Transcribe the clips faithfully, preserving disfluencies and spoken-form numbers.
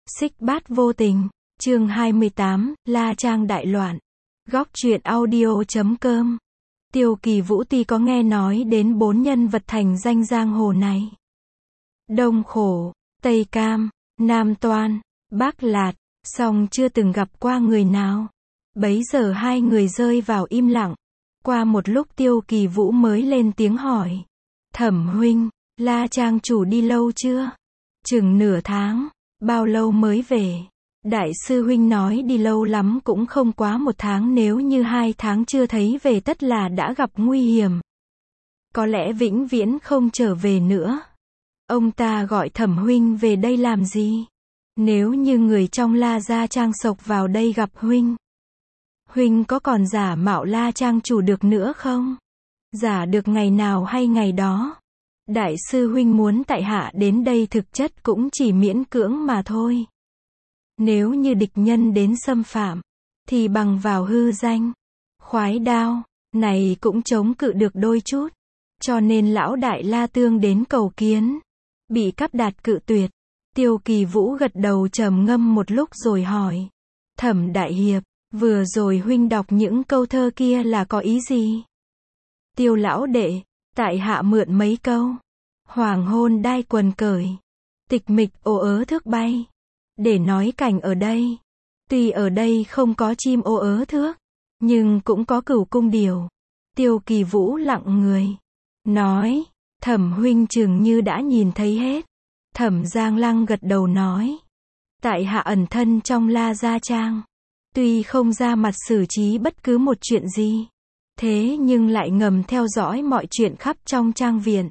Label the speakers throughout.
Speaker 1: Xích Bát Vô Tình, chương hai mươi tám, La Trang đại loạn. Góc truyện audio chấm com. Tiêu Kỳ Vũ tuy có nghe nói đến bốn nhân vật thành danh giang hồ này. Đông Khổ, Tây Cam, Nam Toan, Bắc Lạt, song chưa từng gặp qua người nào. Bấy giờ hai người rơi vào im lặng. Qua một lúc Tiêu Kỳ Vũ mới lên tiếng hỏi. Thẩm huynh, La Trang chủ đi lâu chưa? Chừng nửa tháng. Bao lâu mới về? Đại sư huynh nói đi lâu lắm cũng không quá một tháng, nếu như hai tháng chưa thấy về tất là đã gặp nguy hiểm. Có lẽ vĩnh viễn không trở về nữa. Ông ta gọi Thẩm huynh về đây làm gì? Nếu như người trong La Gia Trang sộc vào đây gặp huynh, huynh có còn giả mạo La Trang chủ được nữa không? Giả được ngày nào hay ngày đó. Đại sư huynh muốn tại hạ đến đây thực chất cũng chỉ miễn cưỡng mà thôi. Nếu như địch nhân đến xâm phạm, thì bằng vào hư danh, khoái đao, này cũng chống cự được đôi chút. Cho nên lão đại La Tương đến cầu kiến, bị Cáp Đạt cự tuyệt. Tiêu Kỳ Vũ gật đầu trầm ngâm một lúc rồi hỏi. Thẩm đại hiệp, vừa rồi huynh đọc những câu thơ kia là có ý gì? Tiêu lão đệ, tại hạ mượn mấy câu. Hoàng hôn đai quần cởi, tịch mịch ô ớ thước bay. Để nói cảnh ở đây. Tuy ở đây không có chim ô ớ thước, nhưng cũng có cửu cung điểu. Tiêu Kỳ Vũ lặng người. Nói, Thẩm huynh chừng như đã nhìn thấy hết. Thẩm Giang Lăng gật đầu nói. Tại hạ ẩn thân trong La Gia Trang. Tuy không ra mặt xử trí bất cứ một chuyện gì, thế nhưng lại ngầm theo dõi mọi chuyện khắp trong trang viện.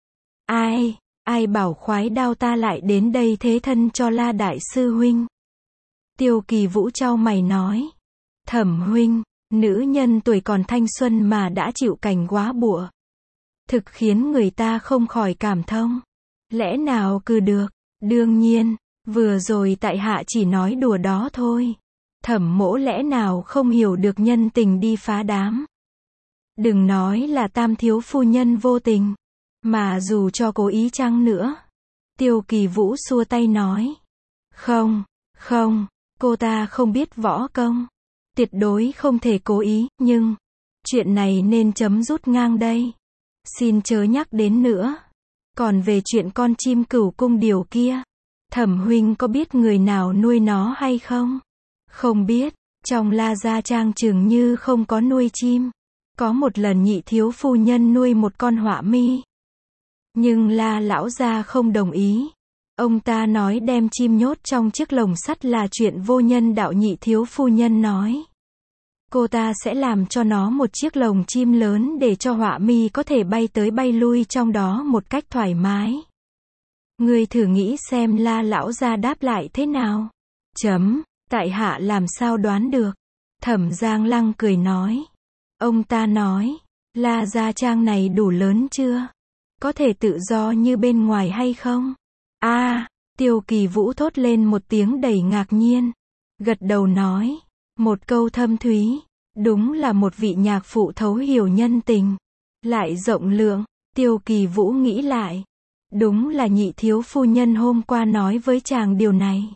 Speaker 1: Ai, ai bảo khoái đao ta lại đến đây thế thân cho La đại sư huynh? Tiêu Kỳ Vũ chau mày nói. Thẩm huynh, nữ nhân tuổi còn thanh xuân mà đã chịu cảnh góa bụa, thực khiến người ta không khỏi cảm thông. Lẽ nào cứ được? Đương nhiên, vừa rồi tại hạ chỉ nói đùa đó thôi. Thẩm mỗ lẽ nào không hiểu được nhân tình đi phá đám. Đừng nói là Tam thiếu phu nhân vô tình, mà dù cho cố ý chăng nữa. Tiêu Kỳ Vũ xua tay nói. Không, không, cô ta không biết võ công. Tuyệt đối không thể cố ý, nhưng chuyện này nên chấm dứt ngang đây. Xin chớ nhắc đến nữa. Còn về chuyện con chim cửu cung điểu kia, Thẩm huynh có biết người nào nuôi nó hay không? Không biết, trong La Gia Trang chừng như không có nuôi chim. Có một lần nhị thiếu phu nhân nuôi một con họa mi, nhưng La lão gia không đồng ý. Ông ta nói đem chim nhốt trong chiếc lồng sắt là chuyện vô nhân đạo. Nhị thiếu phu nhân nói cô ta sẽ làm cho nó một chiếc lồng chim lớn để cho họa mi có thể bay tới bay lui trong đó một cách thoải mái. Ngươi thử nghĩ xem La lão gia đáp lại thế nào? Chấm, tại hạ làm sao đoán được. Thẩm Giang Lăng cười nói. Ông ta nói, La Gia Trang này đủ lớn chưa? Có thể tự do như bên ngoài hay không? A, à, Tiêu Kỳ Vũ thốt lên một tiếng đầy ngạc nhiên. Gật đầu nói, một câu thâm thúy, đúng là một vị nhạc phụ thấu hiểu nhân tình, lại rộng lượng. Tiêu Kỳ Vũ nghĩ lại, đúng là nhị thiếu phu nhân hôm qua nói với chàng điều này.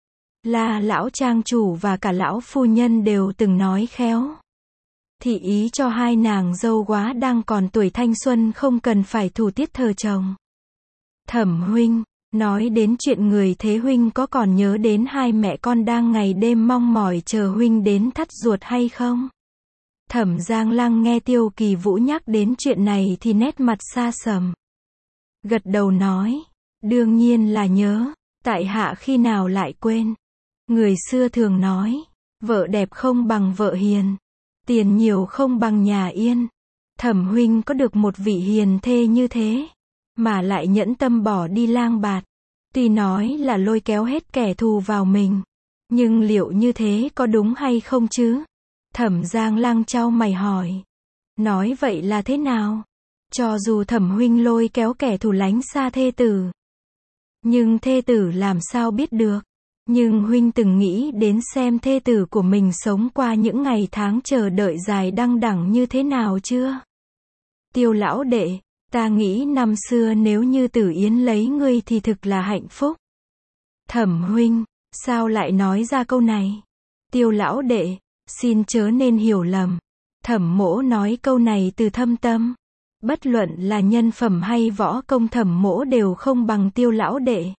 Speaker 1: La lão trang chủ và cả lão phu nhân đều từng nói khéo. Thị ý cho hai nàng dâu quá đang còn tuổi thanh xuân không cần phải thủ tiết thờ chồng. Thẩm huynh, nói đến chuyện người thế huynh có còn nhớ đến hai mẹ con đang ngày đêm mong mỏi chờ huynh đến thắt ruột hay không? Thẩm Giang Lăng nghe Tiêu Kỳ Vũ nhắc đến chuyện này thì nét mặt xa sầm. Gật đầu nói, đương nhiên là nhớ, tại hạ khi nào lại quên. Người xưa thường nói, vợ đẹp không bằng vợ hiền, tiền nhiều không bằng nhà yên. Thẩm huynh có được một vị hiền thê như thế, mà lại nhẫn tâm bỏ đi lang bạt. Tuy nói là lôi kéo hết kẻ thù vào mình, nhưng liệu như thế có đúng hay không chứ? Thẩm Giang Lăng chau mày hỏi. Nói vậy là thế nào? Cho dù Thẩm huynh lôi kéo kẻ thù lánh xa thê tử, nhưng thê tử làm sao biết được? Nhưng huynh từng nghĩ đến xem thê tử của mình sống qua những ngày tháng chờ đợi dài đăng đẳng như thế nào chưa? Tiêu lão đệ, ta nghĩ năm xưa nếu như Tử Yến lấy ngươi thì thực là hạnh phúc. Thẩm huynh, Sao lại nói ra câu này? Tiêu lão đệ, xin chớ nên hiểu lầm. Thẩm mỗ nói câu này từ thâm tâm. Bất luận là nhân phẩm hay võ công thẩm mỗ đều không bằng tiêu lão đệ.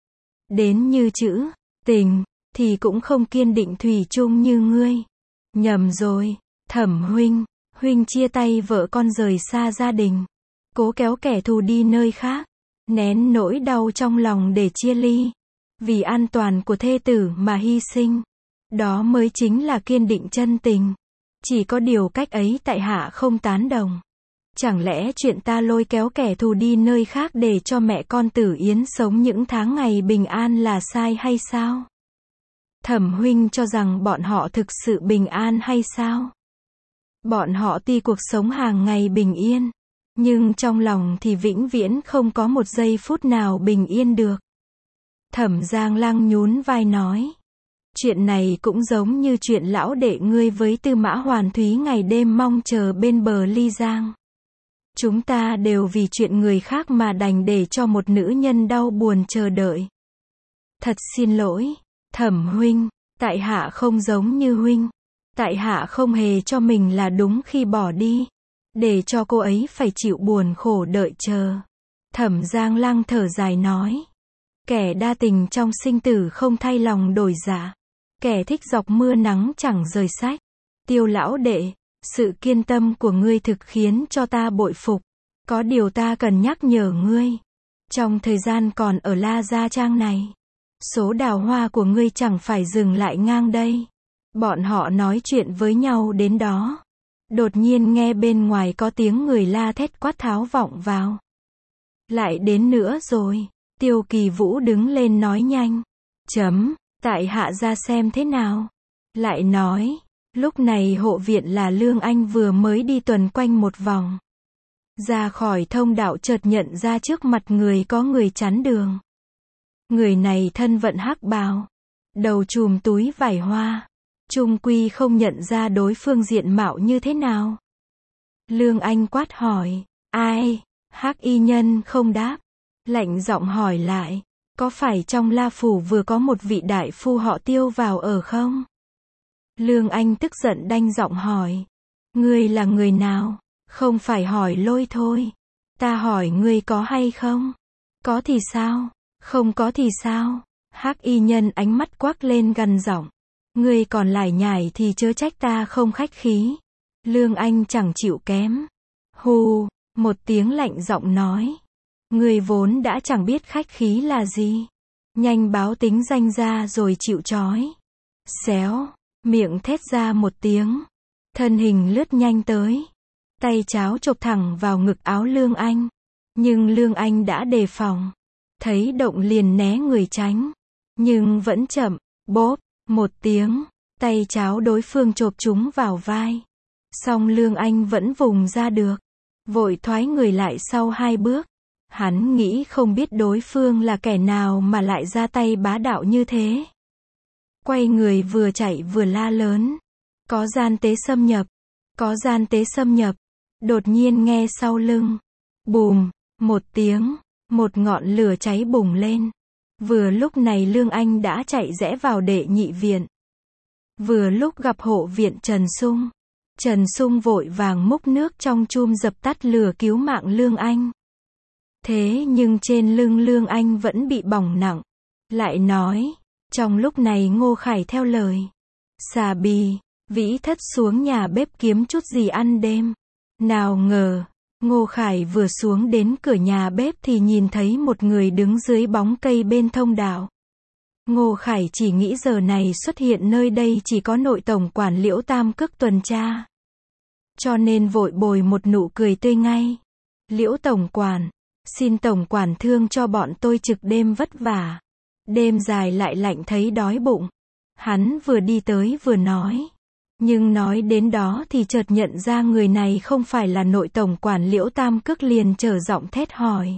Speaker 1: Đến như chữ tình, thì cũng không kiên định thủy chung như ngươi. Nhầm rồi, Thẩm huynh, huynh chia tay vợ con rời xa gia đình. Cố kéo kẻ thù đi nơi khác. Nén nỗi đau trong lòng để chia ly. Vì an toàn của thê tử mà hy sinh. Đó mới chính là kiên định chân tình. Chỉ có điều cách ấy tại hạ không tán đồng. Chẳng lẽ chuyện ta lôi kéo kẻ thù đi nơi khác để cho mẹ con Tử Yến sống những tháng ngày bình an là sai hay sao? Thẩm huynh cho rằng bọn họ thực sự bình an hay sao? Bọn họ tuy cuộc sống hàng ngày bình yên, nhưng trong lòng thì vĩnh viễn không có một giây phút nào bình yên được. Thẩm Giang Lăng nhún vai nói. Chuyện này cũng giống như chuyện lão đệ ngươi với Tư Mã Hoàn Thúy ngày đêm mong chờ bên bờ Ly Giang. Chúng ta đều vì chuyện người khác mà đành để cho một nữ nhân đau buồn chờ đợi. Thật xin lỗi, Thẩm huynh, tại hạ không giống như huynh. Tại hạ không hề cho mình là đúng khi bỏ đi, để cho cô ấy phải chịu buồn khổ đợi chờ. Thẩm Giang Lăng thở dài nói. Kẻ đa tình trong sinh tử không thay lòng đổi dạ. Kẻ thích dọc mưa nắng chẳng rời sách. Tiêu lão đệ, sự kiên tâm của ngươi thực khiến cho ta bội phục. Có điều ta cần nhắc nhở ngươi. Trong thời gian còn ở La Gia Trang này, số đào hoa của ngươi chẳng phải dừng lại ngang đây. Bọn họ nói chuyện với nhau đến đó. Đột nhiên nghe bên ngoài có tiếng người la thét quát tháo vọng vào. Lại đến nữa rồi. Tiêu Kỳ Vũ đứng lên nói nhanh. Chấm, tại hạ ra xem thế nào. Lại nói, lúc này hộ viện là Lương Anh vừa mới đi tuần quanh một vòng. Ra khỏi thông đạo chợt nhận ra trước mặt người có người chắn đường. Người này thân vận hắc bào, đầu chùm túi vải hoa. Trung quy không nhận ra đối phương diện mạo như thế nào. Lương Anh quát hỏi, ai? Hắc y nhân không đáp. Lạnh giọng hỏi lại, có phải trong La Phủ vừa có một vị đại phu họ Tiêu vào ở không? Lương Anh tức giận đanh giọng hỏi, ngươi là người nào? Không phải hỏi lôi thôi. Ta hỏi ngươi có hay không? Có thì sao? Không có thì sao? Hắc y nhân ánh mắt quắc lên gằn giọng. Ngươi còn lải nhải thì chớ trách ta không khách khí. Lương Anh chẳng chịu kém. Hù, một tiếng lạnh giọng nói. Ngươi vốn đã chẳng biết khách khí là gì. Nhanh báo tính danh ra rồi chịu trói. Xéo, miệng thét ra một tiếng. Thân hình lướt nhanh tới. Tay cháo chộp thẳng vào ngực áo Lương Anh. Nhưng Lương Anh đã đề phòng. Thấy động liền né người tránh. Nhưng vẫn chậm, bốp. Một tiếng, tay cháo đối phương chộp chúng vào vai. Song Lương Anh vẫn vùng ra được. Vội thoái người lại sau hai bước. Hắn nghĩ không biết đối phương là kẻ nào mà lại ra tay bá đạo như thế. Quay người vừa chạy vừa la lớn. Có gian tế xâm nhập. Có gian tế xâm nhập. Đột nhiên nghe sau lưng. Bùm, một tiếng, một ngọn lửa cháy bùng lên. Vừa lúc này Lương Anh đã chạy rẽ vào đệ nhị viện. Vừa lúc gặp hộ viện Trần Sung. Trần Sung vội vàng múc nước trong chum dập tắt lửa cứu mạng Lương Anh. Thế nhưng trên lưng Lương Anh vẫn bị bỏng nặng. Lại nói, trong lúc này Ngô Khải theo lời. Xà bì, Vĩ Thất xuống nhà bếp kiếm chút gì ăn đêm. Nào ngờ, Ngô Khải vừa xuống đến cửa nhà bếp thì nhìn thấy một người đứng dưới bóng cây bên thông đạo. Ngô Khải chỉ nghĩ giờ này xuất hiện nơi đây chỉ có nội tổng quản Liễu Tam Cức tuần tra. Cho nên vội bồi một nụ cười tươi ngay. Liễu tổng quản, xin tổng quản thương cho bọn tôi trực đêm vất vả. Đêm dài lại lạnh thấy đói bụng. Hắn vừa đi tới vừa nói. Nhưng nói đến đó thì chợt nhận ra người này không phải là nội tổng quản Liễu Tam Cức liền trở giọng thét hỏi.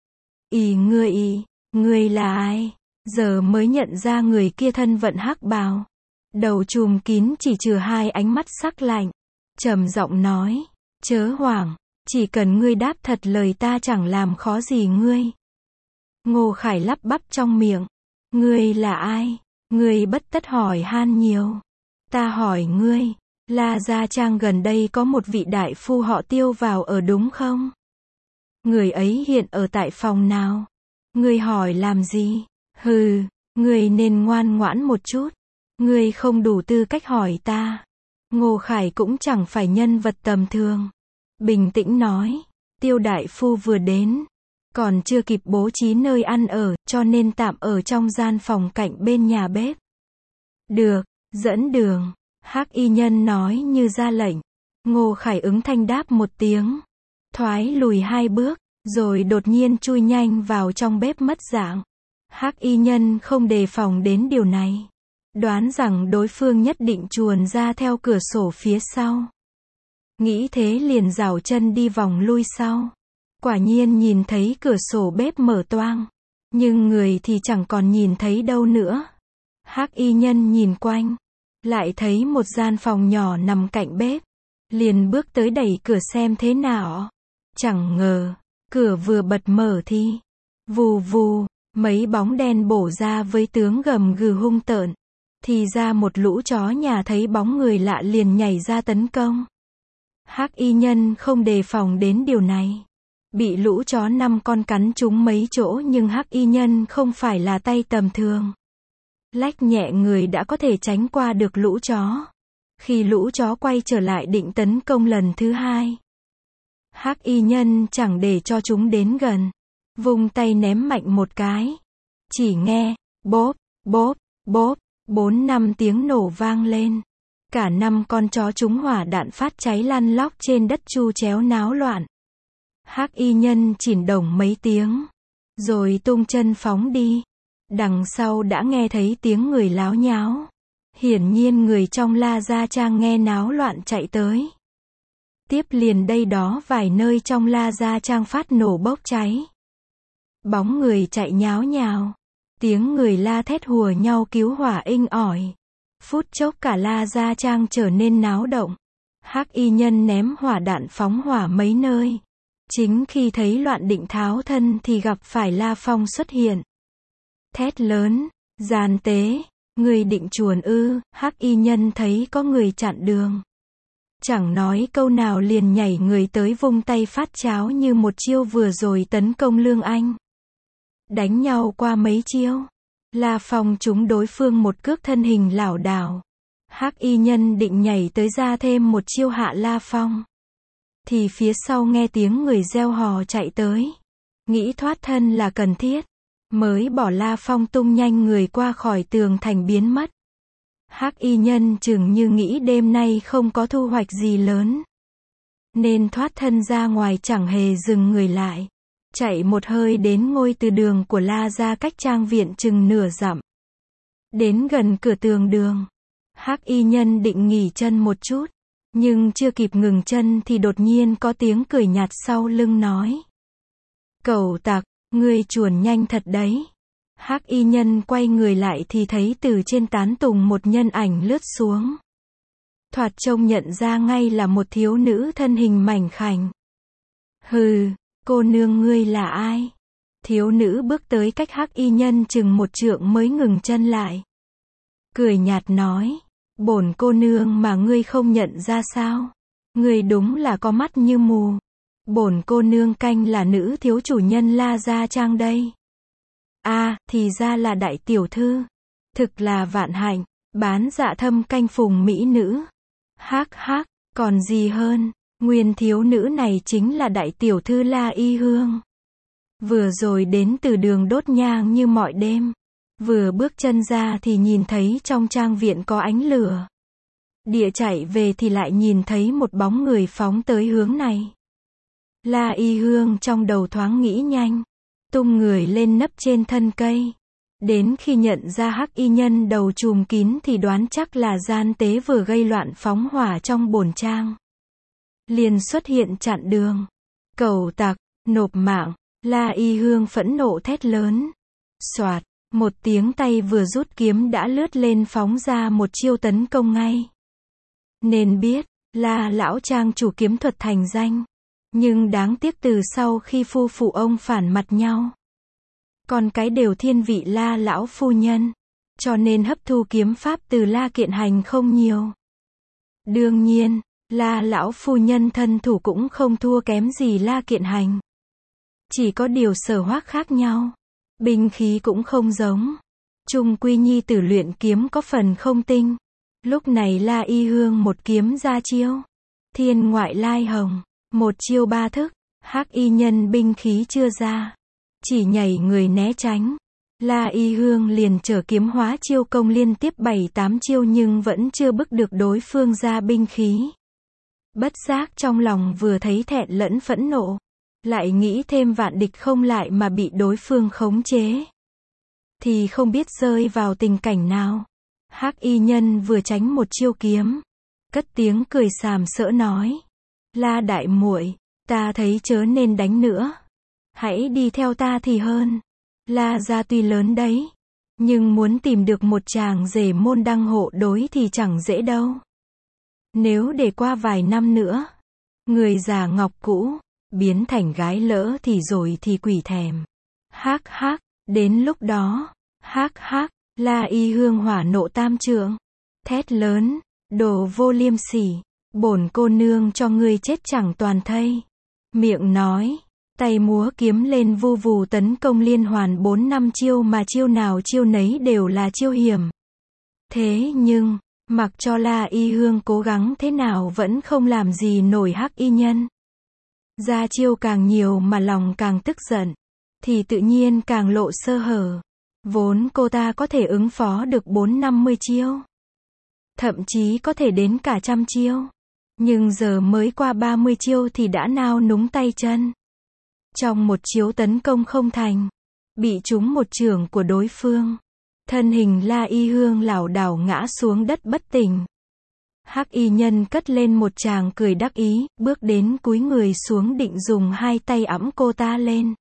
Speaker 1: Ý ngươi ý, ngươi là ai? Giờ mới nhận ra người kia thân vận hắc bào. Đầu chùm kín chỉ trừ hai ánh mắt sắc lạnh. Trầm giọng nói, chớ hoảng, chỉ cần ngươi đáp thật lời ta chẳng làm khó gì ngươi. Ngô Khải lắp bắp trong miệng. Ngươi là ai? Ngươi bất tất hỏi han nhiều. Ta hỏi ngươi, La Gia Trang gần đây có một vị đại phu họ Tiêu vào ở đúng không? Người ấy hiện ở tại phòng nào? Ngươi hỏi làm gì? Hừ, ngươi nên ngoan ngoãn một chút. Ngươi không đủ tư cách hỏi ta. Ngô Khải cũng chẳng phải nhân vật tầm thường. Bình tĩnh nói, Tiêu đại phu vừa đến, còn chưa kịp bố trí nơi ăn ở, cho nên tạm ở trong gian phòng cạnh bên nhà bếp. Được, dẫn đường. Hắc y nhân nói như ra lệnh. Ngô Khải ứng thanh đáp một tiếng, thoái lùi hai bước, rồi đột nhiên chui nhanh vào trong bếp mất dạng. Hắc y nhân không đề phòng đến điều này, đoán rằng đối phương nhất định chuồn ra theo cửa sổ phía sau. Nghĩ thế liền giảo chân đi vòng lui sau. Quả nhiên nhìn thấy cửa sổ bếp mở toang, nhưng người thì chẳng còn nhìn thấy đâu nữa. Hắc y nhân nhìn quanh, lại thấy một gian phòng nhỏ nằm cạnh bếp, liền bước tới đẩy cửa xem thế nào. Chẳng ngờ, cửa vừa bật mở thì vù vù, mấy bóng đen bổ ra với tướng gầm gừ hung tợn. Thì ra một lũ chó nhà thấy bóng người lạ liền nhảy ra tấn công. Hắc y nhân không đề phòng đến điều này, bị lũ chó năm con cắn trúng mấy chỗ, nhưng Hắc y nhân không phải là tay tầm thường. Lách nhẹ người đã có thể tránh qua được lũ chó. Khi lũ chó quay trở lại định tấn công lần thứ hai, Hắc y nhân chẳng để cho chúng đến gần, vung tay ném mạnh một cái. Chỉ nghe, bốp, bốp, bốp, bốn năm tiếng nổ vang lên. Cả năm con chó trúng hỏa đạn phát cháy lăn lóc trên đất chu chéo náo loạn. Hắc y nhân chỉn đồng mấy tiếng, rồi tung chân phóng đi. Đằng sau đã nghe thấy tiếng người láo nháo. Hiển nhiên người trong La Gia Trang nghe náo loạn chạy tới. Tiếp liền đây đó vài nơi trong La Gia Trang phát nổ bốc cháy. Bóng người chạy nháo nhào. Tiếng người la thét hùa nhau cứu hỏa inh ỏi. Phút chốc cả La Gia Trang trở nên náo động. Hắc y nhân ném hỏa đạn phóng hỏa mấy nơi. Chính khi thấy loạn định tháo thân thì gặp phải La Phong xuất hiện. Thét lớn, gian tế, người định chuồn ư? Hắc y nhân thấy có người chặn đường, chẳng nói câu nào liền nhảy người tới vung tay phát cháo như một chiêu vừa rồi tấn công Lương Anh. Đánh nhau qua mấy chiêu, La Phong trúng đối phương một cước, thân hình lảo đảo. Hắc y nhân định nhảy tới ra thêm một chiêu hạ La Phong, thì phía sau nghe tiếng người reo hò chạy tới. Nghĩ thoát thân là cần thiết, mới bỏ La Phong tung nhanh người qua khỏi tường thành biến mất. Hắc y nhân chừng như nghĩ đêm nay không có thu hoạch gì lớn, nên thoát thân ra ngoài chẳng hề dừng người lại. Chạy một hơi đến ngôi từ đường của La Gia cách trang viện chừng nửa dặm. Đến gần cửa tường đường, Hắc y nhân định nghỉ chân một chút, nhưng chưa kịp ngừng chân thì đột nhiên có tiếng cười nhạt sau lưng nói: Cẩu tặc, ngươi chuồn nhanh thật đấy. Hắc y nhân quay người lại thì thấy từ trên tán tùng một nhân ảnh lướt xuống. Thoạt trông nhận ra ngay là một thiếu nữ thân hình mảnh khảnh. Hừ, cô nương ngươi là ai? Thiếu nữ bước tới cách Hắc y nhân chừng một trượng mới ngừng chân lại. Cười nhạt nói: Bổn cô nương mà ngươi không nhận ra sao? Ngươi đúng là có mắt như mù. Bổn cô nương canh là nữ thiếu chủ nhân La Gia Trang đây. A, à, thì ra là đại tiểu thư. Thực là vạn hạnh, bán dạ thâm canh phùng mỹ nữ. Hắc hắc, còn gì hơn, nguyên thiếu nữ này chính là đại tiểu thư La Y Hương. Vừa rồi đến từ đường đốt nhang như mọi đêm. Vừa bước chân ra thì nhìn thấy trong trang viện có ánh lửa. Địa chạy về thì lại nhìn thấy một bóng người phóng tới hướng này. La Y Hương trong đầu thoáng nghĩ nhanh, tung người lên nấp trên thân cây. Đến khi nhận ra Hắc y nhân đầu trùm kín thì đoán chắc là gian tế vừa gây loạn phóng hỏa trong bổn trang. Liền xuất hiện chặn đường. Cẩu tặc, nộp mạng. La Y Hương phẫn nộ thét lớn. Soạt, một tiếng tay vừa rút kiếm đã lướt lên phóng ra một chiêu tấn công ngay. Nên biết, La lão trang chủ kiếm thuật thành danh. Nhưng đáng tiếc từ sau khi phu phụ ông phản mặt nhau, con cái đều thiên vị La lão phu nhân. cho nên hấp thu kiếm pháp từ La Kiện Hành không nhiều. Đương nhiên, La lão phu nhân thân thủ cũng không thua kém gì La Kiện Hành. Chỉ có điều sở hoác khác nhau. Binh khí cũng không giống. Chung quy nhi tử luyện kiếm có phần không tinh. Lúc này La Y Hương một kiếm ra chiêu. Thiên ngoại lai hồng. Một chiêu ba thức. Hắc y nhân binh khí chưa ra. Chỉ nhảy người né tránh. La Y Hương liền trở kiếm hóa chiêu công liên tiếp bảy tám chiêu nhưng vẫn chưa bức được đối phương ra binh khí. Bất giác trong lòng vừa thấy thẹn lẫn phẫn nộ. Lại nghĩ thêm vạn địch không lại mà bị đối phương khống chế. Thì không biết rơi vào tình cảnh nào. Hắc y nhân vừa tránh một chiêu kiếm. Cất tiếng cười sàm sỡ nói. La đại muội, ta thấy chớ nên đánh nữa. Hãy đi theo ta thì hơn. La gia tuy lớn đấy. Nhưng muốn tìm được một chàng rể môn đăng hộ đối thì chẳng dễ đâu. Nếu để qua vài năm nữa. Người già ngọc cũ. Biến thành gái lỡ thì rồi thì quỷ thèm. Hắc hắc, đến lúc đó. Hắc hắc, La Y Hương hỏa nộ tam trượng. Thét lớn, đồ vô liêm sỉ. Bổn cô nương cho ngươi chết chẳng toàn thây. Miệng nói, tay múa kiếm lên vu vù tấn công liên hoàn bốn năm chiêu mà chiêu nào chiêu nấy đều là chiêu hiểm. Thế nhưng, mặc cho La Y Hương cố gắng thế nào vẫn không làm gì nổi hắc y nhân. Ra chiêu càng nhiều mà lòng càng tức giận, thì tự nhiên càng lộ sơ hở. Vốn cô ta có thể ứng phó được bốn năm mươi chiêu. Thậm chí có thể đến cả trăm chiêu. Nhưng giờ mới qua ba mươi chiêu thì đã nao núng tay chân. Trong một chiếu tấn công không thành, bị trúng một chưởng của đối phương. Thân hình La Y Hương lảo đảo ngã xuống đất bất tỉnh. Hắc y nhân cất lên một tràng cười đắc ý, bước đến cúi người xuống định dùng hai tay ẵm cô ta lên.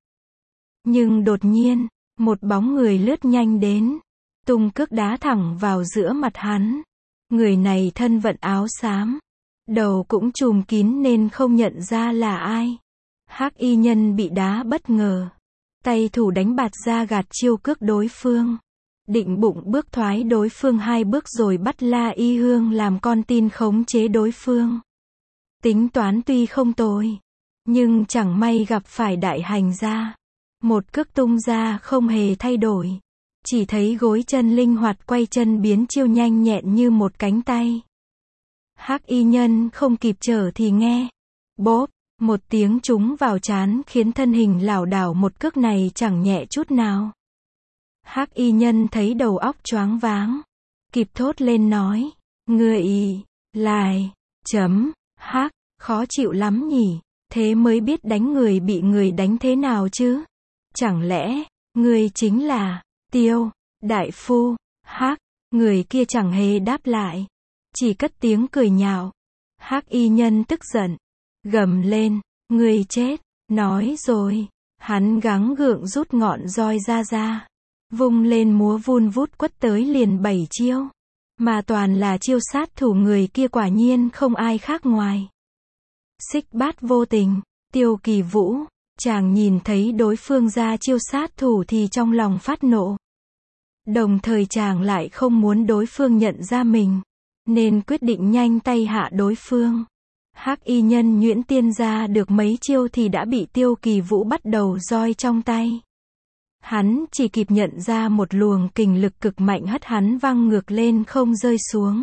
Speaker 1: Nhưng đột nhiên, một bóng người lướt nhanh đến, tung cước đá thẳng vào giữa mặt hắn. Người này thân vận áo xám, đầu cũng trùm kín nên không nhận ra là ai. Hắc y nhân bị đá bất ngờ, tay thủ đánh bạt ra gạt chiêu cước đối phương. Định bụng bước thoái đối phương hai bước rồi bắt La Y Hương làm con tin khống chế đối phương. Tính toán tuy không tồi, nhưng chẳng may gặp phải đại hành gia. Một cước tung ra không hề thay đổi. Chỉ thấy gối chân linh hoạt quay chân biến chiêu nhanh nhẹn như một cánh tay. Hắc y nhân không kịp trở thì nghe. Bốp, một tiếng trúng vào trán khiến thân hình lảo đảo một cước này chẳng nhẹ chút nào. Hắc y nhân thấy đầu óc choáng váng. Kịp thốt lên nói. Người lại, chấm, hắc, khó chịu lắm nhỉ. Thế mới biết đánh người bị người đánh thế nào chứ. Chẳng lẽ, người chính là, Tiêu, đại phu, hắc, người kia chẳng hề đáp lại. Chỉ cất tiếng cười nhạo. Hắc y nhân tức giận. Gầm lên, người chết, nói rồi. Hắn gắng gượng rút ngọn roi ra ra. Vung lên múa vun vút quất tới liền bảy chiêu. Mà toàn là chiêu sát thủ, người kia quả nhiên không ai khác ngoài Xích Bát Vô Tình, Tiêu Kỳ Vũ. Chàng nhìn thấy đối phương ra chiêu sát thủ thì trong lòng phát nộ. Đồng thời chàng lại không muốn đối phương nhận ra mình, nên quyết định nhanh tay hạ đối phương. Hắc y nhân nhuyễn tiên ra được mấy chiêu thì đã bị Tiêu Kỳ Vũ bắt đầu roi trong tay. Hắn chỉ kịp nhận ra một luồng kình lực cực mạnh hất hắn văng ngược lên không rơi xuống.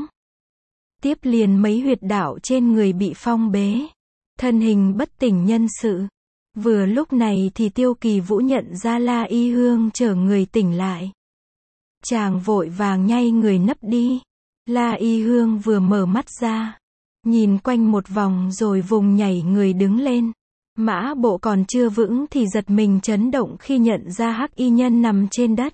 Speaker 1: Tiếp liền mấy huyệt đạo trên người bị phong bế. Thân hình bất tỉnh nhân sự. Vừa lúc này thì Tiêu Kỳ Vũ nhận ra La Y Hương chở người tỉnh lại. Chàng vội vàng nhay người nấp đi. La Y Hương vừa mở mắt ra, nhìn quanh một vòng rồi vùng nhảy người đứng lên. Mã bộ còn chưa vững thì giật mình chấn động khi nhận ra hắc y nhân nằm trên đất.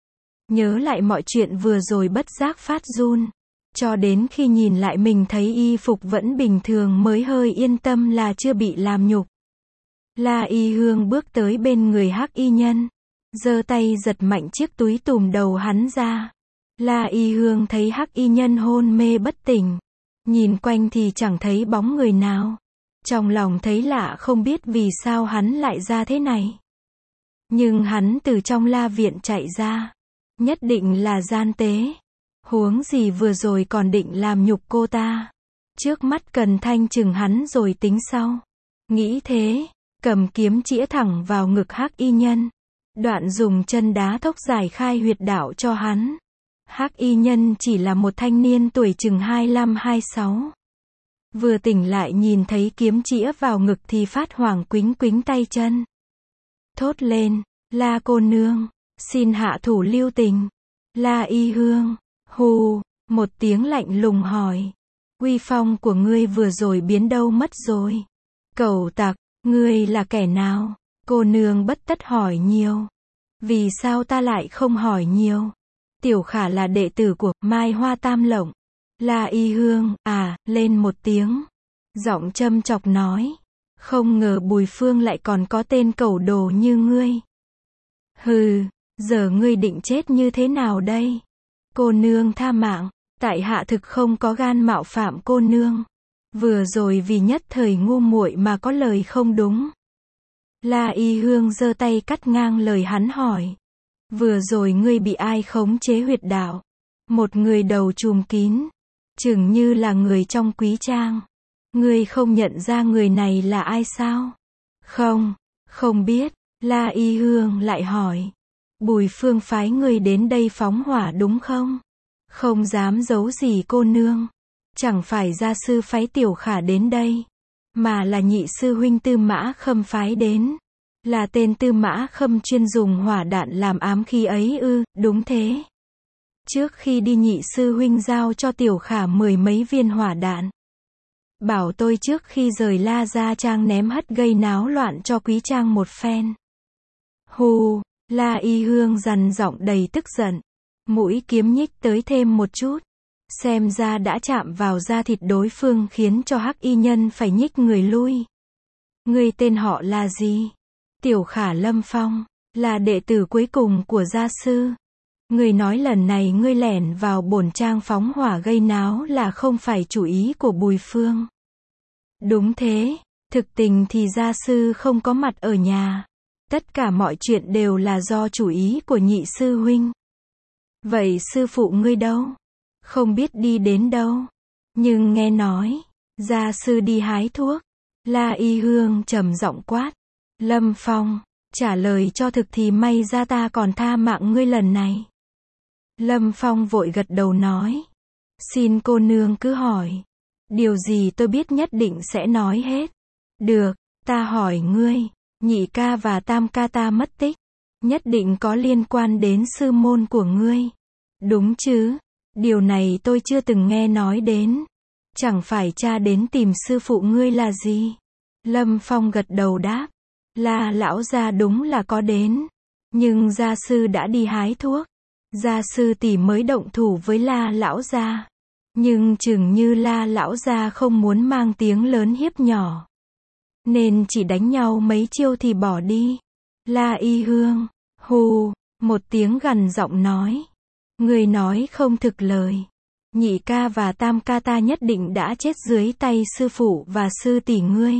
Speaker 1: Nhớ lại mọi chuyện vừa rồi bất giác phát run. Cho đến khi nhìn lại mình thấy y phục vẫn bình thường mới hơi yên tâm là chưa bị làm nhục. La Y Hương bước tới bên người hắc y nhân, giơ tay giật mạnh chiếc túi tùm đầu hắn ra. La Y Hương thấy hắc y nhân hôn mê bất tỉnh, nhìn quanh thì chẳng thấy bóng người nào. Trong lòng thấy lạ không biết vì sao hắn lại ra thế này. Nhưng hắn từ trong la viện chạy ra, nhất định là gian tế. Huống gì vừa rồi còn định làm nhục cô ta. Trước mắt cần thanh trừng hắn rồi tính sau. Nghĩ thế, cầm kiếm chĩa thẳng vào ngực Hắc Y Nhân. Đoạn dùng chân đá thốc giải khai huyệt đạo cho hắn. Hắc Y Nhân chỉ là một thanh niên tuổi chừng hai lăm hai sáu. Vừa tỉnh lại nhìn thấy kiếm chĩa vào ngực thì phát hoảng quính quính tay chân. Thốt lên, La cô nương, xin hạ thủ lưu tình. La Y Hương, hù, một tiếng lạnh lùng hỏi. Uy phong của ngươi vừa rồi biến đâu mất rồi? Cẩu tặc, ngươi là kẻ nào? Cô nương bất tất hỏi nhiều. Vì sao ta lại không hỏi nhiều? Tiểu Khả là đệ tử của Mai Hoa Tam Lộng. La Y Hương, à, lên một tiếng. Giọng châm chọc nói. Không ngờ Bùi Phương lại còn có tên cẩu đồ như ngươi. Hừ, giờ ngươi định chết như thế nào đây? Cô nương tha mạng, tại hạ thực không có gan mạo phạm cô nương. Vừa rồi vì nhất thời ngu muội mà có lời không đúng. La Y Hương giơ tay cắt ngang lời hắn hỏi. Vừa rồi ngươi bị ai khống chế huyệt đạo? Một người đầu trùm kín, chừng như là người trong quý trang. Ngươi không nhận ra người này là ai sao? Không, không biết. La Y Hương lại hỏi. Bùi Phương phái ngươi đến đây phóng hỏa đúng không? Không dám giấu gì cô nương. Chẳng phải gia sư phái Tiểu Khả đến đây, mà là nhị sư huynh Tư Mã Khâm phái đến. Là tên Tư Mã Khâm chuyên dùng hỏa đạn làm ám khí ấy ư? Đúng thế. Trước khi đi nhị sư huynh giao cho Tiểu Khả mười mấy viên hỏa đạn. Bảo tôi trước khi rời La Gia Trang ném hất gây náo loạn cho quý trang một phen. Hù, La Y Hương dằn giọng đầy tức giận. Mũi kiếm nhích tới thêm một chút. Xem ra đã chạm vào da thịt đối phương khiến cho Hắc Y Nhân phải nhích người lui. Ngươi tên họ là gì? Tiểu Khả Lâm Phong, là đệ tử cuối cùng của gia sư. Ngươi nói lần này ngươi lẻn vào bổn trang phóng hỏa gây náo là không phải chủ ý của Bùi Phương. Đúng thế, thực tình thì gia sư không có mặt ở nhà. Tất cả mọi chuyện đều là do chủ ý của nhị sư huynh. Vậy sư phụ ngươi đâu? Không biết đi đến đâu. Nhưng nghe nói, gia sư đi hái thuốc. La Y Hương trầm giọng quát. Lâm Phong, trả lời cho thực thì may ra ta còn tha mạng ngươi lần này. Lâm Phong vội gật đầu nói. Xin cô nương cứ hỏi. Điều gì tôi biết nhất định sẽ nói hết. Được, ta hỏi ngươi, nhị ca và tam ca ta mất tích. Nhất định có liên quan đến sư môn của ngươi. Đúng chứ? Điều này tôi chưa từng nghe nói đến. Chẳng phải cha đến tìm sư phụ ngươi là gì? Lâm Phong gật đầu đáp. La lão gia đúng là có đến. Nhưng gia sư đã đi hái thuốc. Gia sư tỷ mới động thủ với La lão gia. Nhưng chừng như La lão gia không muốn mang tiếng lớn hiếp nhỏ. Nên chỉ đánh nhau mấy chiêu thì bỏ đi. La Y Hương, hù, một tiếng gằn giọng nói. Người nói không thực lời. Nhị ca và tam ca ta nhất định đã chết dưới tay sư phụ và sư tỷ ngươi.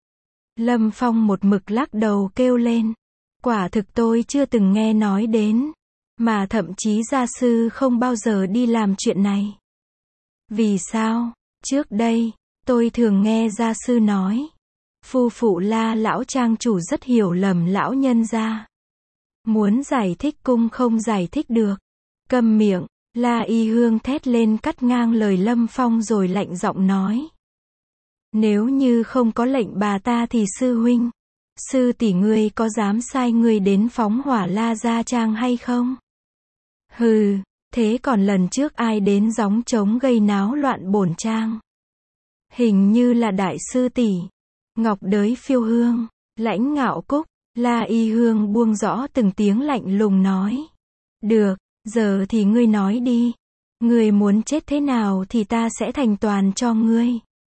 Speaker 1: Lâm Phong một mực lắc đầu kêu lên. Quả thực tôi chưa từng nghe nói đến. Mà thậm chí gia sư không bao giờ đi làm chuyện này. Vì sao? Trước đây, tôi thường nghe gia sư nói. Phu phụ La lão trang chủ rất hiểu lầm lão nhân gia. Muốn giải thích cung không giải thích được. Câm miệng, La Y Hương thét lên cắt ngang lời Lâm Phong rồi lạnh giọng nói. Nếu như không có lệnh bà ta thì sư huynh, sư tỷ ngươi có dám sai ngươi đến phóng hỏa La Gia Trang hay không? Hừ, thế còn lần trước ai đến gióng trống gây náo loạn bổn trang? Hình như là đại sư tỷ. Ngọc Đới Phiêu Hương, Lãnh Ngạo Cúc. La Y Hương buông rõ từng tiếng lạnh lùng nói. Được, giờ thì ngươi nói đi. Ngươi muốn chết thế nào thì ta sẽ thành toàn cho ngươi.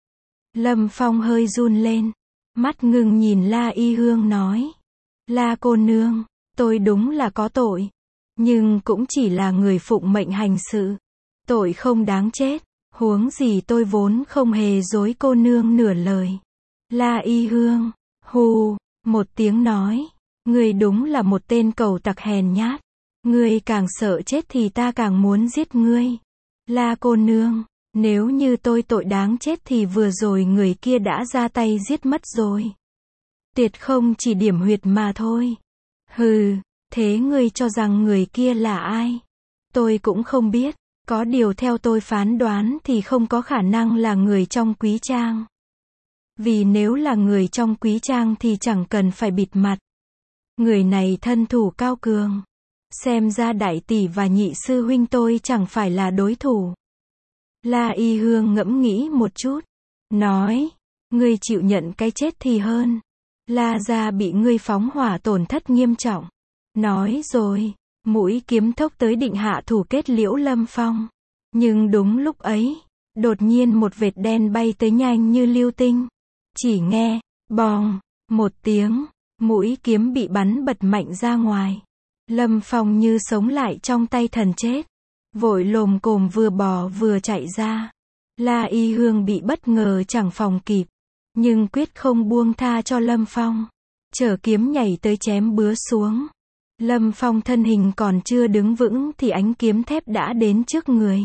Speaker 1: Lâm Phong hơi run lên. Mắt ngưng nhìn La Y Hương nói. La cô nương, tôi đúng là có tội. Nhưng cũng chỉ là người phụng mệnh hành sự. Tội không đáng chết. Huống gì tôi vốn không hề dối cô nương nửa lời. La Y Hương, hù, một tiếng nói. Ngươi đúng là một tên cẩu tặc hèn nhát. Ngươi càng sợ chết thì ta càng muốn giết ngươi. La cô nương, nếu như tôi tội đáng chết thì vừa rồi người kia đã ra tay giết mất rồi. Tuyệt không chỉ điểm huyệt mà thôi. Hừ, thế ngươi cho rằng người kia là ai? Tôi cũng không biết, có điều theo tôi phán đoán thì không có khả năng là người trong quý trang. Vì nếu là người trong quý trang thì chẳng cần phải bịt mặt. Người này thân thủ cao cường. Xem ra đại tỷ và nhị sư huynh tôi chẳng phải là đối thủ. La Y Hương ngẫm nghĩ một chút. Nói, ngươi chịu nhận cái chết thì hơn. La gia bị ngươi phóng hỏa tổn thất nghiêm trọng. Nói rồi, mũi kiếm thốc tới định hạ thủ kết liễu Lâm Phong. Nhưng đúng lúc ấy, đột nhiên một vệt đen bay tới nhanh như lưu tinh. Chỉ nghe, bòng, một tiếng, mũi kiếm bị bắn bật mạnh ra ngoài. Lâm Phong như sống lại trong tay thần chết. Vội lồm cồm vừa bò vừa chạy ra. La Y Hương bị bất ngờ chẳng phòng kịp. Nhưng quyết không buông tha cho Lâm Phong. Chở kiếm nhảy tới chém bứa xuống. Lâm Phong thân hình còn chưa đứng vững thì ánh kiếm thép đã đến trước người.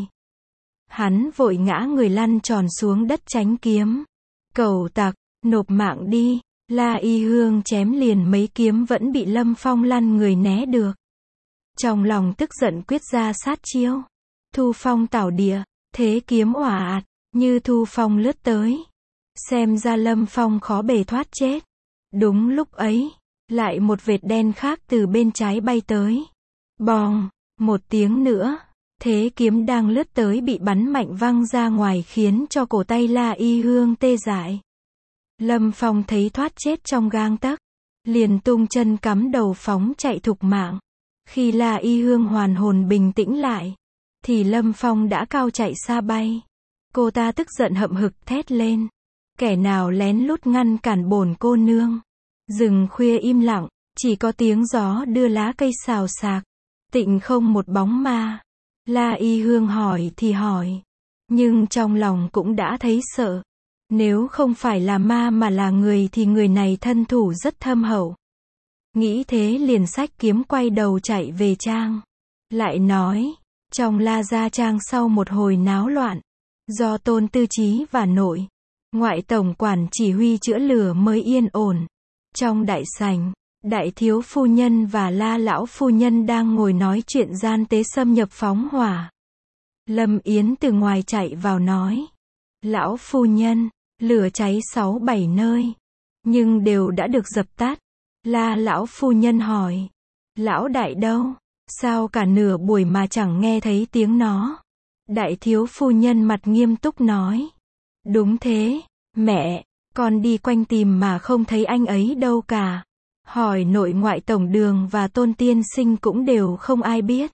Speaker 1: Hắn vội ngã người lăn tròn xuống đất tránh kiếm. Cẩu tặc, nộp mạng đi. La Y Hương chém liền mấy kiếm vẫn bị Lâm Phong lăn người né được. Trong lòng tức giận quyết ra sát chiêu. Thu phong tảo địa, thế kiếm òa ạt, như thu phong lướt tới. Xem ra Lâm Phong khó bề thoát chết. Đúng lúc ấy, lại một vệt đen khác từ bên trái bay tới. Bòng, một tiếng nữa, thế kiếm đang lướt tới bị bắn mạnh văng ra ngoài khiến cho cổ tay La Y Hương tê dại. Lâm Phong thấy thoát chết trong gang tấc, liền tung chân cắm đầu phóng chạy thục mạng. Khi La Y Hương hoàn hồn bình tĩnh lại, thì Lâm Phong đã cao chạy xa bay. Cô ta tức giận hậm hực thét lên. Kẻ nào lén lút ngăn cản bổn cô nương? Rừng khuya im lặng, chỉ có tiếng gió đưa lá cây xào xạc. Tịnh không một bóng ma. La Y Hương hỏi thì hỏi, nhưng trong lòng cũng đã thấy sợ. Nếu không phải là ma mà là người thì người này thân thủ rất thâm hậu. Nghĩ thế liền xách kiếm quay đầu chạy về trang. Lại nói, trong La gia trang sau một hồi náo loạn, do Tôn Tư Chí và nội, ngoại tổng quản chỉ huy chữa lửa mới yên ổn. Trong đại sảnh, đại thiếu phu nhân và La lão phu nhân đang ngồi nói chuyện gian tế xâm nhập phóng hỏa. Lâm Yến từ ngoài chạy vào nói, lão phu nhân, lửa cháy sáu bảy nơi, nhưng đều đã được dập tắt. La lão phu nhân hỏi, lão đại đâu? Sao cả nửa buổi mà chẳng nghe thấy tiếng nó? Đại thiếu phu nhân mặt nghiêm túc nói, đúng thế, mẹ, con đi quanh tìm mà không thấy anh ấy đâu cả. Hỏi nội ngoại tổng đường và Tôn tiên sinh cũng đều không ai biết.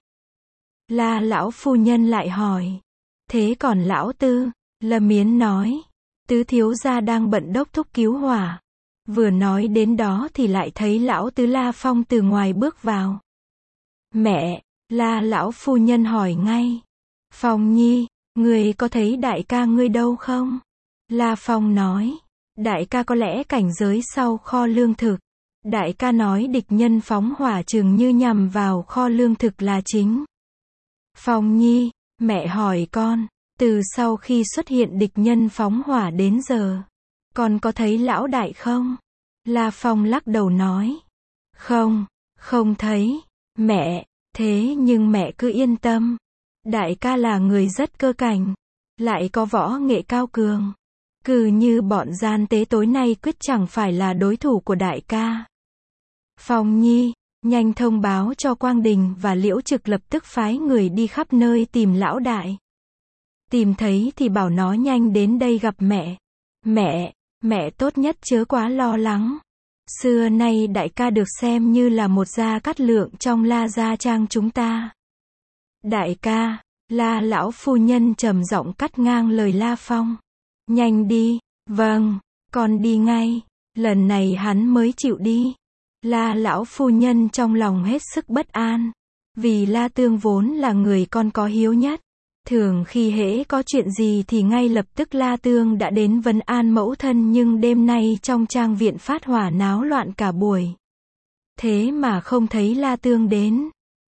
Speaker 1: La lão phu nhân lại hỏi, thế còn lão tư? Lâm Yến nói, tứ thiếu gia đang bận đốc thúc cứu hỏa. Vừa nói đến đó thì lại thấy lão tứ La Phong từ ngoài bước vào. Mẹ, La lão phu nhân hỏi ngay, Phong nhi, người có thấy đại ca ngươi đâu không? La Phong nói, đại ca có lẽ cảnh giới sau kho lương thực. Đại ca nói địch nhân phóng hỏa chừng như nhằm vào kho lương thực là chính. Phong nhi, mẹ hỏi con, từ sau khi xuất hiện địch nhân phóng hỏa đến giờ, con có thấy lão đại không? La Phong lắc đầu nói, không, không thấy, mẹ, thế nhưng mẹ cứ yên tâm. Đại ca là người rất cơ cảnh, lại có võ nghệ cao cường. Cứ như bọn gian tế tối nay quyết chẳng phải là đối thủ của đại ca. Phong nhi, nhanh thông báo cho Quang Đình và Liễu Trực lập tức phái người đi khắp nơi tìm lão đại. Tìm thấy thì bảo nó nhanh đến đây gặp mẹ. Mẹ, mẹ tốt nhất chớ quá lo lắng. Xưa nay đại ca được xem như là một gia cát lượng trong La gia trang chúng ta. Đại ca, La lão phu nhân trầm giọng cắt ngang lời La Phong. Nhanh đi, vâng, con đi ngay, lần này hắn mới chịu đi. La lão phu nhân trong lòng hết sức bất an, vì La Tương vốn là người con có hiếu nhất. Thường khi hễ có chuyện gì thì ngay lập tức La Tương đã đến vấn an mẫu thân, nhưng đêm nay trong trang viện phát hỏa náo loạn cả buổi. Thế mà không thấy La Tương đến.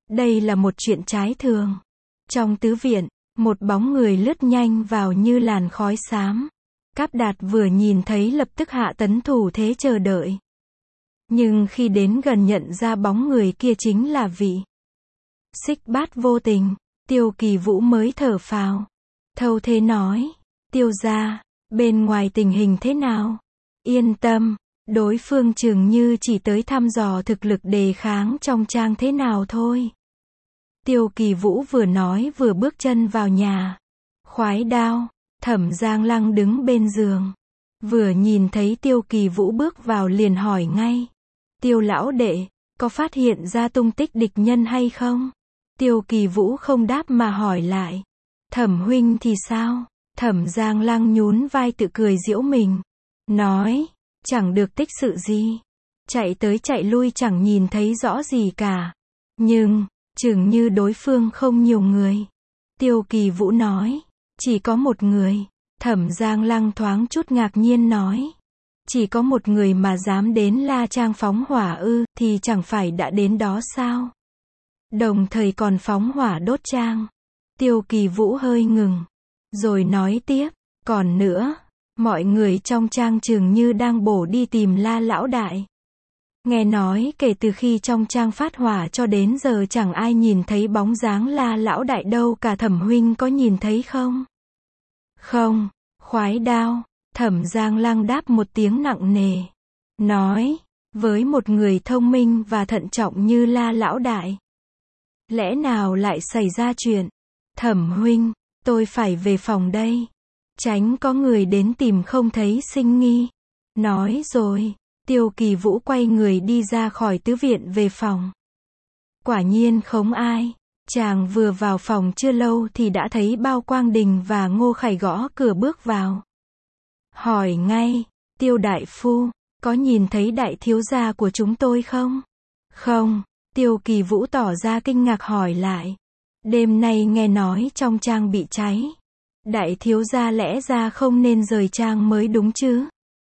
Speaker 1: Đây là một chuyện trái thường. Trong tứ viện, một bóng người lướt nhanh vào như làn khói xám. Cáp Đạt vừa nhìn thấy lập tức hạ tấn thủ thế chờ đợi. Nhưng khi đến gần nhận ra bóng người kia chính là vị Xích Bát vô tình, Tiêu Kỳ Vũ mới thở phào. Thâu thế nói, Tiêu gia, bên ngoài tình hình thế nào? Yên tâm, đối phương chừng như chỉ tới thăm dò thực lực đề kháng trong trang thế nào thôi. Tiêu Kỳ Vũ vừa nói vừa bước chân vào nhà. Khoái đao, Thẩm Giang Lăng đứng bên giường. Vừa nhìn thấy Tiêu Kỳ Vũ bước vào liền hỏi ngay. Tiêu lão đệ, có phát hiện ra tung tích địch nhân hay không? Tiêu Kỳ Vũ không đáp mà hỏi lại. Thẩm huynh thì sao? Thẩm Giang Lăng nhún vai tự cười giễu mình. Nói, chẳng được tích sự gì. Chạy tới chạy lui chẳng nhìn thấy rõ gì cả. Nhưng, chừng như đối phương không nhiều người. Tiêu Kỳ Vũ nói, chỉ có một người. Thẩm Giang Lăng thoáng chút ngạc nhiên nói. Chỉ có một người mà dám đến La Trang phóng hỏa ư, thì chẳng phải đã đến đó sao? Đồng thời còn phóng hỏa đốt trang. Tiêu Kỳ Vũ hơi ngừng. Rồi nói tiếp, còn nữa, mọi người trong trang chừng như đang bổ đi tìm La lão đại. Nghe nói kể từ khi trong trang phát hỏa cho đến giờ chẳng ai nhìn thấy bóng dáng La lão đại đâu cả. Thẩm huynh có nhìn thấy không? Không, khoái đao. Thẩm Giang Lăng đáp một tiếng nặng nề. Nói, với một người thông minh và thận trọng như La lão đại, lẽ nào lại xảy ra chuyện? Thẩm huynh, tôi phải về phòng đây. Tránh có người đến tìm không thấy sinh nghi. Nói rồi, Tiêu Kỳ Vũ quay người đi ra khỏi tứ viện về phòng. Quả nhiên không ai. Chàng vừa vào phòng chưa lâu thì đã thấy Bao Quang Đình và Ngô Khải gõ cửa bước vào. Hỏi ngay, Tiêu đại phu, có nhìn thấy đại thiếu gia của chúng tôi không? Không. Tiêu Kỳ Vũ tỏ ra kinh ngạc hỏi lại. Đêm nay nghe nói trong trang bị cháy. Đại thiếu gia lẽ ra không nên rời trang mới đúng chứ?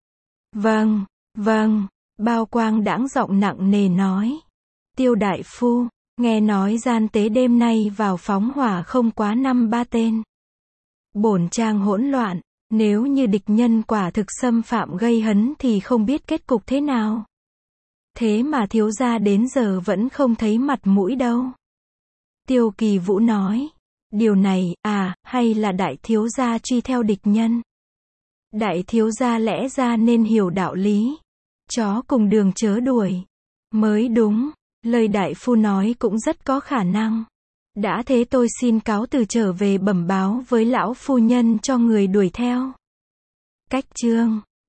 Speaker 1: Vâng, vâng, Bao Quang đãng giọng nặng nề nói. Tiêu đại phu, nghe nói gian tế đêm nay vào phóng hỏa không quá năm ba tên. Bổn trang hỗn loạn, nếu như địch nhân quả thực xâm phạm gây hấn thì không biết kết cục thế nào. Thế mà thiếu gia đến giờ vẫn không thấy mặt mũi đâu. Tiêu Kỳ Vũ nói, điều này, à, hay là đại thiếu gia truy theo địch nhân? Đại thiếu gia lẽ ra nên hiểu đạo lý. Chó cùng đường chớ đuổi. Mới đúng, lời đại phu nói cũng rất có khả năng. Đã thế tôi xin cáo từ trở về bẩm báo với lão phu nhân cho người đuổi theo. Cách chương